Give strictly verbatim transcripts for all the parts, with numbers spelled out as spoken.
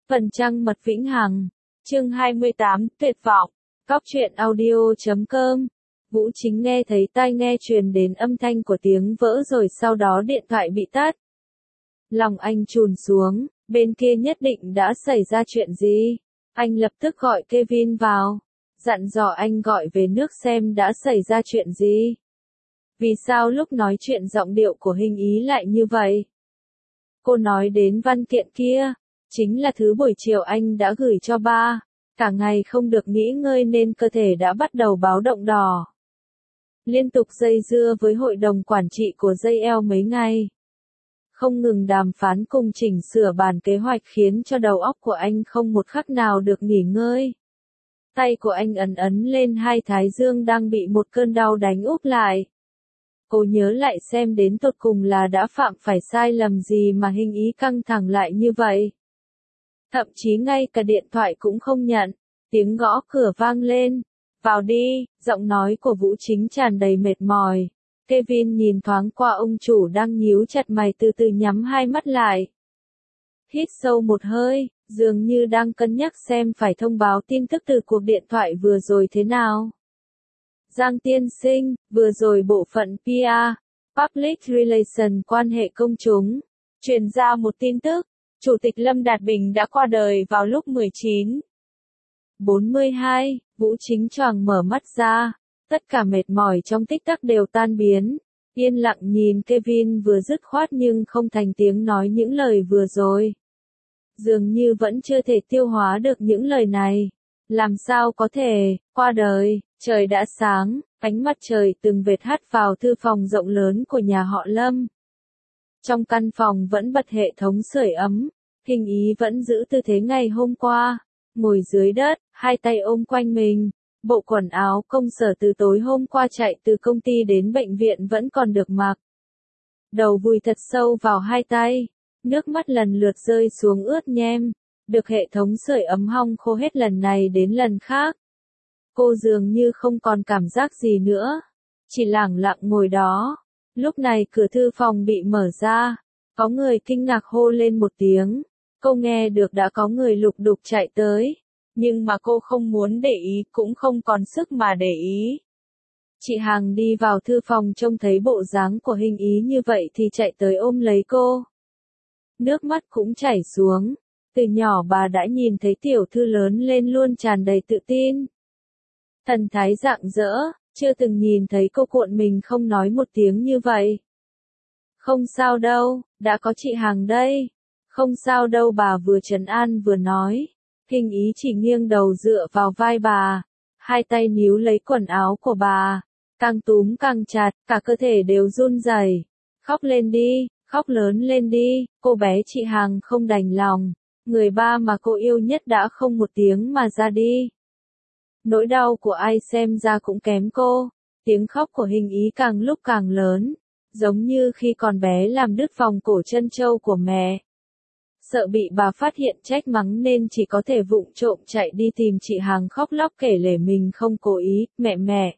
Phần trăng mật vĩnh hằng. Chương hai mươi tám, tuyệt vọng. Cóc truyện audio chấm com. Vũ Chính nghe thấy tai nghe truyền đến âm thanh của tiếng vỡ rồi sau đó điện thoại bị tắt. Lòng anh trùn xuống, bên kia nhất định đã xảy ra chuyện gì. Anh lập tức gọi Kevin vào, dặn dò anh gọi về nước xem đã xảy ra chuyện gì. Vì sao lúc nói chuyện giọng điệu của Hình Ý lại như vậy? Cô nói đến văn kiện kia, chính là thứ buổi chiều anh đã gửi cho ba. Cả ngày không được nghỉ ngơi nên cơ thể đã bắt đầu báo động đỏ. Liên tục dây dưa với hội đồng quản trị của gi eo mấy ngày. Không ngừng đàm phán cùng chỉnh sửa bản kế hoạch khiến cho đầu óc của anh không một khắc nào được nghỉ ngơi. Tay của anh ấn ấn lên hai thái dương đang bị một cơn đau đánh úp lại. Cô nhớ lại xem đến tột cùng là đã phạm phải sai lầm gì mà Hình Ý căng thẳng lại như vậy. Thậm chí ngay cả điện thoại cũng không nhận, tiếng gõ cửa vang lên. Vào đi, giọng nói của Vũ Chính tràn đầy mệt mỏi. Kevin nhìn thoáng qua ông chủ đang nhíu chặt mày từ từ nhắm hai mắt lại. Hít sâu một hơi, dường như đang cân nhắc xem phải thông báo tin tức từ cuộc điện thoại vừa rồi thế nào. Giang tiên sinh, vừa rồi bộ phận pê e, Public Relations quan hệ công chúng, truyền ra một tin tức, Chủ tịch Lâm Đạt Bình đã qua đời vào lúc mười chín giờ bốn mươi hai, Vũ Chính choàng mở mắt ra, tất cả mệt mỏi trong tích tắc đều tan biến, yên lặng nhìn Kevin vừa dứt khoát nhưng không thành tiếng nói những lời vừa rồi. Dường như vẫn chưa thể tiêu hóa được những lời này. Làm sao có thể, qua đời, trời đã sáng, ánh mặt trời từng vệt hắt vào thư phòng rộng lớn của nhà họ Lâm. Trong căn phòng vẫn bật hệ thống sưởi ấm, Hình Ý vẫn giữ tư thế ngày hôm qua, ngồi dưới đất, hai tay ôm quanh mình, bộ quần áo công sở từ tối hôm qua chạy từ công ty đến bệnh viện vẫn còn được mặc. Đầu vùi thật sâu vào hai tay, nước mắt lần lượt rơi xuống ướt nhem. Được hệ thống sưởi ấm hong khô hết lần này đến lần khác. Cô dường như không còn cảm giác gì nữa. Chỉ lẳng lặng ngồi đó. Lúc này cửa thư phòng bị mở ra. Có người kinh ngạc hô lên một tiếng. Cô nghe được đã có người lục đục chạy tới. Nhưng mà cô không muốn để ý cũng không còn sức mà để ý. Chị Hằng đi vào thư phòng trông thấy bộ dáng của Hình Ý như vậy thì chạy tới ôm lấy cô. Nước mắt cũng chảy xuống. Từ nhỏ bà đã nhìn thấy tiểu thư lớn lên luôn tràn đầy tự tin. Thần thái rạng rỡ, chưa từng nhìn thấy cô cuộn mình không nói một tiếng như vậy. Không sao đâu, đã có chị Hằng đây. Không sao đâu bà vừa trấn an vừa nói. Hình Ý chỉ nghiêng đầu dựa vào vai bà. Hai tay níu lấy quần áo của bà. Càng túm càng chặt, cả cơ thể đều run rẩy. Khóc lên đi, khóc lớn lên đi, cô bé chị Hằng không đành lòng. Người ba mà cô yêu nhất đã không một tiếng mà ra đi. Nỗi đau của ai xem ra cũng kém cô. Tiếng khóc của Hình Ý càng lúc càng lớn. Giống như khi còn bé làm đứt vòng cổ chân trâu của mẹ. Sợ bị bà phát hiện trách mắng nên chỉ có thể vụng trộm chạy đi tìm chị Hằng khóc lóc kể lể mình không cố ý. Mẹ mẹ.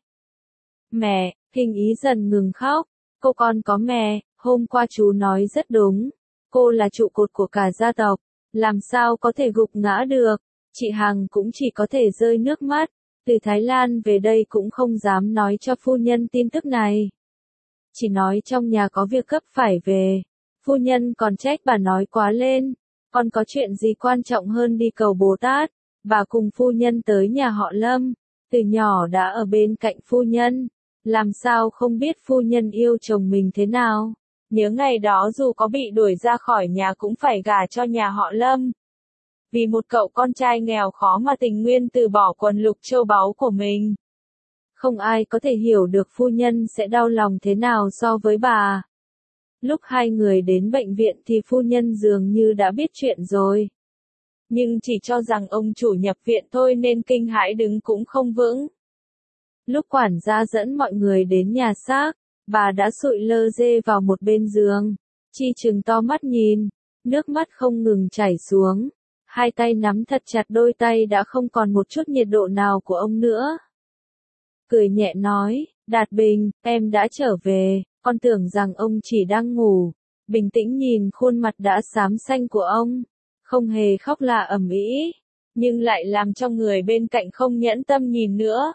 Mẹ, Hình Ý dần ngừng khóc. Cô con có mẹ, hôm qua chú nói rất đúng. Cô là trụ cột của cả gia tộc. Làm sao có thể gục ngã được, chị Hằng cũng chỉ có thể rơi nước mắt, từ Thái Lan về đây cũng không dám nói cho phu nhân tin tức này. Chỉ nói trong nhà có việc gấp phải về, phu nhân còn trách bà nói quá lên, còn có chuyện gì quan trọng hơn đi cầu Bồ Tát, bà cùng phu nhân tới nhà họ Lâm, từ nhỏ đã ở bên cạnh phu nhân, làm sao không biết phu nhân yêu chồng mình thế nào. Nhớ ngày đó dù có bị đuổi ra khỏi nhà cũng phải gả cho nhà họ Lâm. Vì một cậu con trai nghèo khó mà tình nguyện từ bỏ quần lục châu báu của mình. Không ai có thể hiểu được phu nhân sẽ đau lòng thế nào so với bà. Lúc hai người đến bệnh viện thì phu nhân dường như đã biết chuyện rồi. Nhưng chỉ cho rằng ông chủ nhập viện thôi nên kinh hãi đứng cũng không vững. Lúc quản gia dẫn mọi người đến nhà xác. Bà đã sụi lơ dê vào một bên giường, Chi trừng to mắt nhìn, nước mắt không ngừng chảy xuống, hai tay nắm thật chặt đôi tay đã không còn một chút nhiệt độ nào của ông nữa. Cười nhẹ nói, Đạt Bình, em đã trở về, con tưởng rằng ông chỉ đang ngủ, bình tĩnh nhìn khuôn mặt đã xám xanh của ông, Không hề khóc là ầm ĩ, nhưng lại làm cho người bên cạnh không nhẫn tâm nhìn nữa.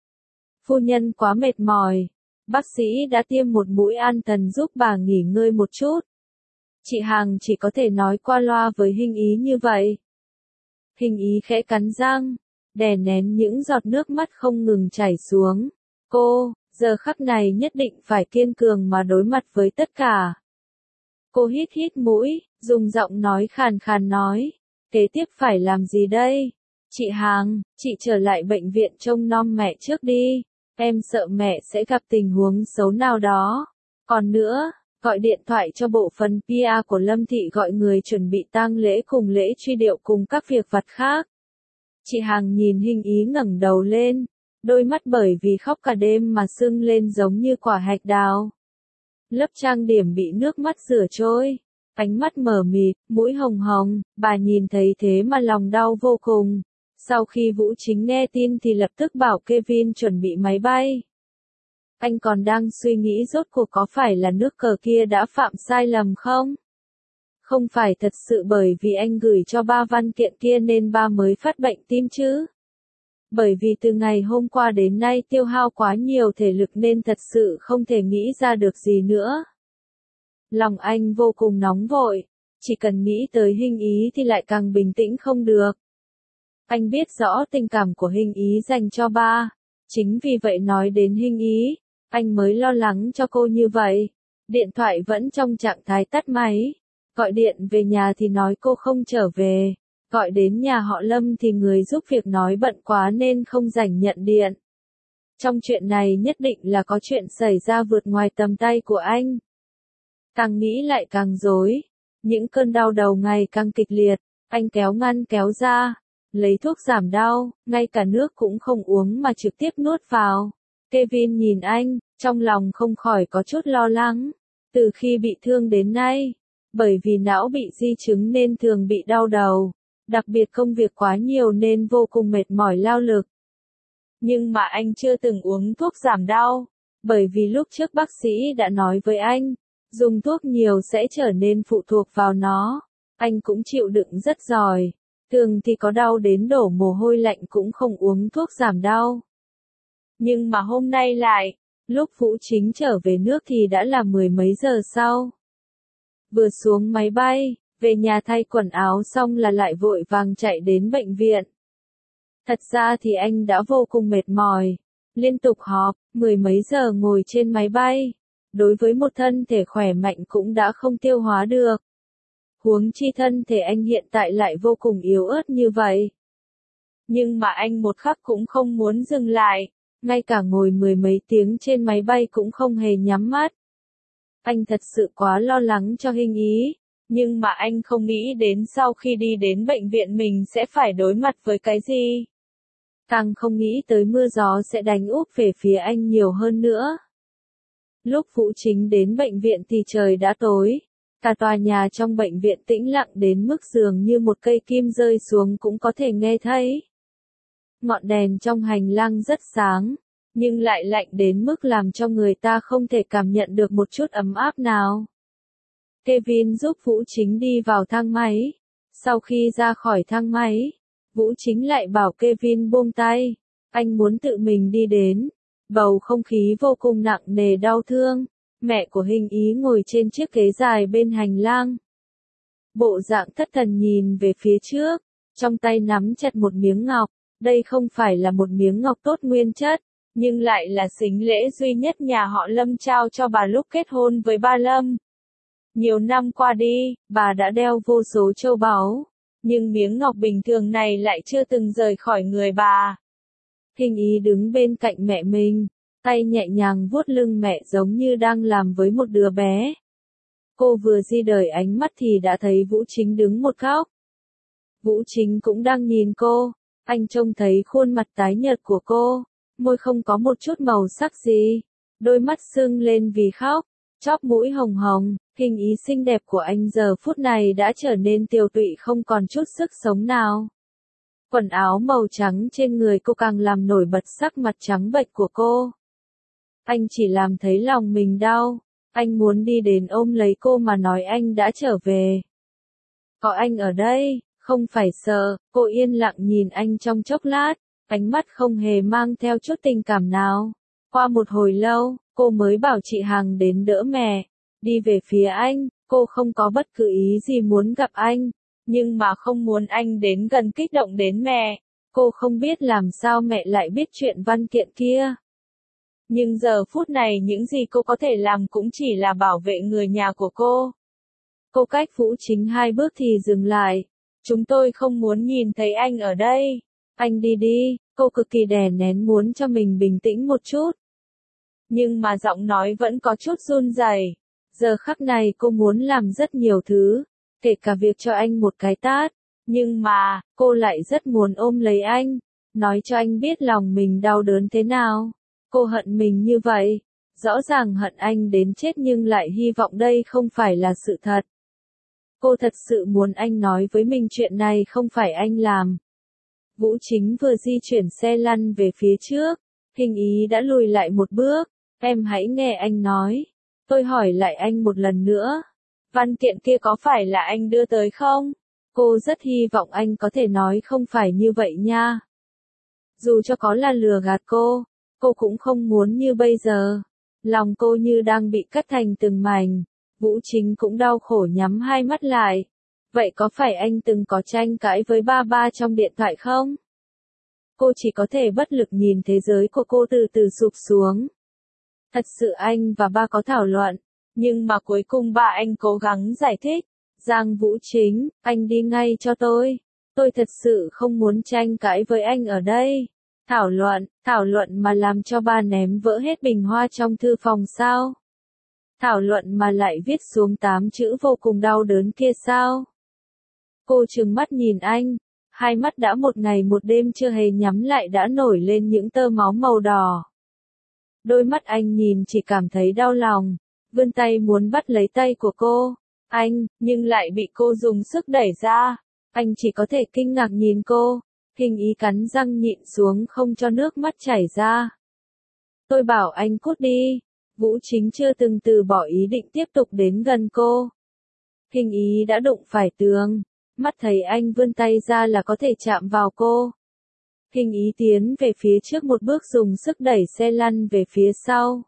Phu nhân quá mệt mỏi, bác sĩ đã tiêm một mũi an thần giúp bà nghỉ ngơi một chút. Chị Hằng chỉ có thể nói qua loa với Hình Ý như vậy. Hình Ý khẽ cắn răng, đè nén những giọt nước mắt không ngừng chảy xuống. Cô, giờ khắc này nhất định phải kiên cường mà đối mặt với tất cả. Cô hít hít mũi, dùng giọng nói khàn khàn nói, kế tiếp phải làm gì đây? Chị Hằng, chị trở lại bệnh viện trông nom mẹ trước đi, em sợ mẹ sẽ gặp tình huống xấu nào đó. Còn nữa, gọi điện thoại cho bộ phận pê e của Lâm Thị gọi người chuẩn bị tang lễ cùng lễ truy điệu cùng các việc vặt khác. Chị Hằng nhìn Hình Ý ngẩng đầu lên, đôi mắt bởi vì khóc cả đêm mà sưng lên giống như quả hạch đào. Lớp trang điểm bị nước mắt rửa trôi, ánh mắt mờ mịt, mũi hồng hồng, bà nhìn thấy thế mà lòng đau vô cùng. Sau khi Vũ Chính nghe tin thì lập tức bảo Kevin chuẩn bị máy bay. Anh còn đang suy nghĩ rốt cuộc có phải là nước cờ kia đã phạm sai lầm không? Không phải thật sự bởi vì anh gửi cho ba văn kiện kia nên ba mới phát bệnh tim chứ? Bởi vì từ ngày hôm qua đến nay tiêu hao quá nhiều thể lực nên thật sự không thể nghĩ ra được gì nữa. Lòng anh vô cùng nóng vội, chỉ cần nghĩ tới Hình Ý thì lại càng bình tĩnh không được. Anh biết rõ tình cảm của Hình Ý dành cho ba, chính vì vậy nói đến Hình Ý, anh mới lo lắng cho cô như vậy. Điện thoại vẫn trong trạng thái tắt máy, gọi điện về nhà thì nói cô không trở về. Gọi đến nhà họ Lâm thì người giúp việc nói bận quá nên không rảnh nhận điện. Trong chuyện này nhất định là có chuyện xảy ra vượt ngoài tầm tay của anh. Càng nghĩ lại càng rối, những cơn đau đầu ngày càng kịch liệt, anh kéo ngăn kéo ra, lấy thuốc giảm đau, ngay cả nước cũng không uống mà trực tiếp nuốt vào. Kevin nhìn anh, trong lòng không khỏi có chút lo lắng. Từ khi bị thương đến nay, bởi vì não bị di chứng nên thường bị đau đầu. Đặc biệt công việc quá nhiều nên vô cùng mệt mỏi lao lực. Nhưng mà anh chưa từng uống thuốc giảm đau, bởi vì lúc trước bác sĩ đã nói với anh, dùng thuốc nhiều sẽ trở nên phụ thuộc vào nó. Anh cũng chịu đựng rất giỏi, thường thì có đau đến đổ mồ hôi lạnh cũng không uống thuốc giảm đau. Nhưng mà hôm nay lại, lúc Vũ Chính trở về nước thì đã là mười mấy giờ sau. Vừa xuống máy bay, về nhà thay quần áo xong là lại vội vàng chạy đến bệnh viện. Thật ra thì anh đã vô cùng mệt mỏi, liên tục họp, mười mấy giờ ngồi trên máy bay. Đối với một thân thể khỏe mạnh cũng đã không tiêu hóa được. Huống chi thân thể anh hiện tại lại vô cùng yếu ớt như vậy. Nhưng mà anh một khắc cũng không muốn dừng lại, ngay cả ngồi mười mấy tiếng trên máy bay cũng không hề nhắm mắt. Anh thật sự quá lo lắng cho Hình Ý. Nhưng mà anh không nghĩ đến sau khi đi đến bệnh viện mình sẽ phải đối mặt với cái gì. Càng không nghĩ tới mưa gió sẽ đánh úp về phía anh nhiều hơn nữa. Lúc Vũ Chính đến bệnh viện thì trời đã tối. Cả tòa nhà trong bệnh viện tĩnh lặng đến mức dường như một cây kim rơi xuống cũng có thể nghe thấy. Ngọn đèn trong hành lang rất sáng, nhưng lại lạnh đến mức làm cho người ta không thể cảm nhận được một chút ấm áp nào. Kevin giúp Vũ Chính đi vào thang máy. Sau khi ra khỏi thang máy, Vũ Chính lại bảo Kevin buông tay. Anh muốn tự mình đi đến. Bầu không khí vô cùng nặng nề đau thương. Mẹ của Hình Ý ngồi trên chiếc ghế dài bên hành lang. Bộ dạng thất thần nhìn về phía trước. Trong tay nắm chặt một miếng ngọc. Đây không phải là một miếng ngọc tốt nguyên chất, nhưng lại là sính lễ duy nhất nhà họ Lâm trao cho bà lúc kết hôn với ba Lâm. Nhiều năm qua đi, bà đã đeo vô số châu báu, nhưng miếng ngọc bình thường này lại chưa từng rời khỏi người bà. Hình Ý đứng bên cạnh mẹ mình, tay nhẹ nhàng vuốt lưng mẹ giống như đang làm với một đứa bé. Cô vừa di đời ánh mắt thì đã thấy Vũ Chính đứng một góc. Vũ Chính cũng đang nhìn cô, anh trông thấy khuôn mặt tái nhợt của cô, môi không có một chút màu sắc gì, đôi mắt sưng lên vì khóc, chóp mũi hồng hồng. Hình Ý xinh đẹp của anh giờ phút này đã trở nên tiều tụy không còn chút sức sống nào. Quần áo màu trắng trên người cô càng làm nổi bật sắc mặt trắng bệch của cô. Anh chỉ làm thấy lòng mình đau, anh muốn đi đến ôm lấy cô mà nói anh đã trở về. Có anh ở đây, không phải sợ. Cô yên lặng nhìn anh trong chốc lát, ánh mắt không hề mang theo chút tình cảm nào. Qua một hồi lâu, cô mới bảo chị Hằng đến đỡ mẹ, đi về phía anh. Cô không có bất cứ ý gì muốn gặp anh, nhưng mà không muốn anh đến gần kích động đến mẹ. Cô không biết làm sao mẹ lại biết chuyện văn kiện kia. Nhưng giờ phút này những gì cô có thể làm cũng chỉ là bảo vệ người nhà của cô. Cô cách Vũ Chính hai bước thì dừng lại. Chúng tôi không muốn nhìn thấy anh ở đây. Anh đi đi, cô cực kỳ đè nén muốn cho mình bình tĩnh một chút. Nhưng mà giọng nói vẫn có chút run rẩy. Giờ khắc này cô muốn làm rất nhiều thứ, kể cả việc cho anh một cái tát. Nhưng mà, cô lại rất muốn ôm lấy anh, nói cho anh biết lòng mình đau đớn thế nào. Cô hận mình như vậy, rõ ràng hận anh đến chết nhưng lại hy vọng đây không phải là sự thật. Cô thật sự muốn anh nói với mình chuyện này không phải anh làm. Vũ Chính vừa di chuyển xe lăn về phía trước, Hình Ý đã lùi lại một bước. Em hãy nghe anh nói. Tôi hỏi lại anh một lần nữa. Văn kiện kia có phải là anh đưa tới không? Cô rất hy vọng anh có thể nói không phải như vậy nha. Dù cho có là lừa gạt cô, cô cũng không muốn như bây giờ. Lòng cô như đang bị cắt thành từng mảnh. Vũ Chính cũng đau khổ nhắm hai mắt lại. Vậy có phải anh từng có tranh cãi với ba ba trong điện thoại không? Cô chỉ có thể bất lực nhìn thế giới của cô từ từ sụp xuống. Thật sự anh và ba có thảo luận, nhưng mà cuối cùng ba anh cố gắng giải thích. Giang Vũ Chính, anh đi ngay cho tôi. Tôi thật sự không muốn tranh cãi với anh ở đây. Thảo luận, thảo luận mà làm cho ba ném vỡ hết bình hoa trong thư phòng sao? Thảo luận mà lại viết xuống tám chữ vô cùng đau đớn kia sao? Cô trừng mắt nhìn anh, hai mắt đã một ngày một đêm chưa hề nhắm lại đã nổi lên những tơ máu màu đỏ. Đôi mắt anh nhìn chỉ cảm thấy đau lòng, vươn tay muốn bắt lấy tay của cô. Anh, nhưng lại bị cô dùng sức đẩy ra. Anh chỉ có thể kinh ngạc nhìn cô. Hình Ý cắn răng nhịn xuống không cho nước mắt chảy ra. Tôi bảo anh cút đi. Vũ Chính chưa từng từ bỏ ý định tiếp tục đến gần cô. Hình Ý đã đụng phải tường. Mắt thấy anh vươn tay ra là có thể chạm vào cô. Hình Ý tiến về phía trước một bước dùng sức đẩy xe lăn về phía sau.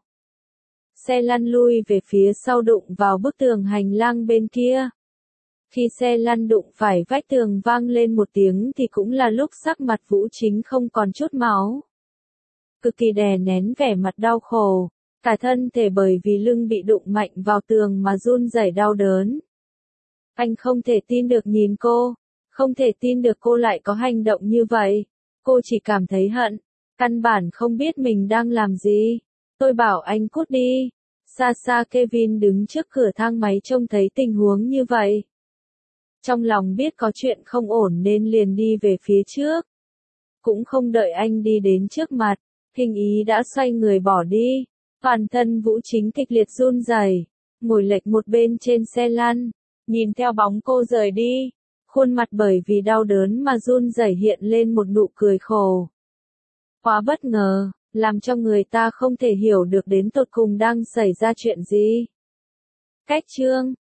Xe lăn lui về phía sau đụng vào bức tường hành lang bên kia. Khi xe lăn đụng phải vách tường vang lên một tiếng thì cũng là lúc sắc mặt Vũ Chính không còn chút máu. Cực kỳ đè nén vẻ mặt đau khổ, cả thân thể bởi vì lưng bị đụng mạnh vào tường mà run rẩy đau đớn. Anh không thể tin được nhìn cô, không thể tin được cô lại có hành động như vậy. Cô chỉ cảm thấy hận, căn bản không biết mình đang làm gì. Tôi bảo anh cút đi. Xa xa Kevin đứng trước cửa thang máy trông thấy tình huống như vậy. Trong lòng biết có chuyện không ổn nên liền đi về phía trước. Cũng không đợi anh đi đến trước mặt, Hình Ý đã xoay người bỏ đi. Toàn thân Vũ Chính kịch liệt run rẩy, ngồi lệch một bên trên xe lăn, nhìn theo bóng cô rời đi. Khuôn mặt bởi vì đau đớn mà run rẩy hiện lên một nụ cười khổ. Quá bất ngờ, làm cho người ta không thể hiểu được đến tột cùng đang xảy ra chuyện gì. Cách chương